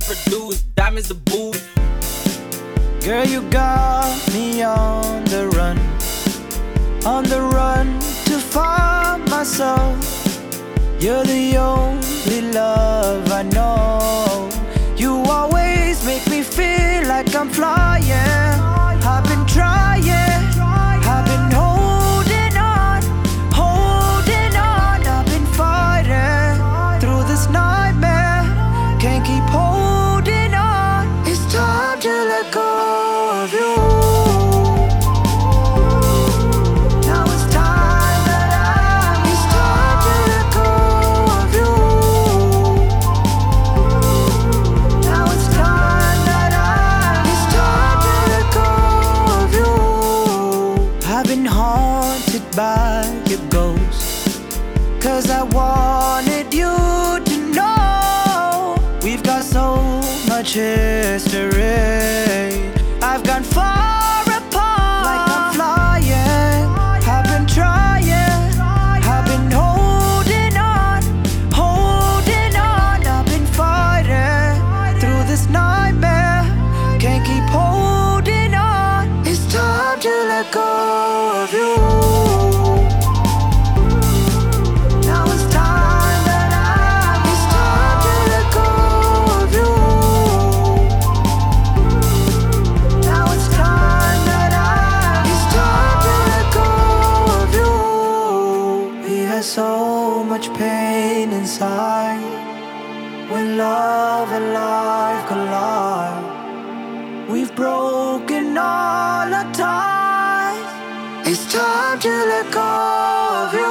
produce diamonds to boot. Girl, you got me on the run to find myself. You're the only love I know. You always make me feel like I'm flying. I've been trying, I've been holding on. I've been fighting through this nightmare. Can't keep holding on. It's time to let go of you. Now it's time that it's time to let go of you. Now it's time that it's time to let go of you. I've been haunted by your ghost, 'cause I wanted you to know we've got so much history. I've gone far apart, like I'm flying. I've been trying, I've been holding on. I've been fighting through this nightmare. Can't keep holding on. It's time to let go of you. Now it's time that it's time to let go of you. Now it's time that it's time to let go of you. We had so much pain inside when love and life collide. We've broken all our ties. It's time to let go of you.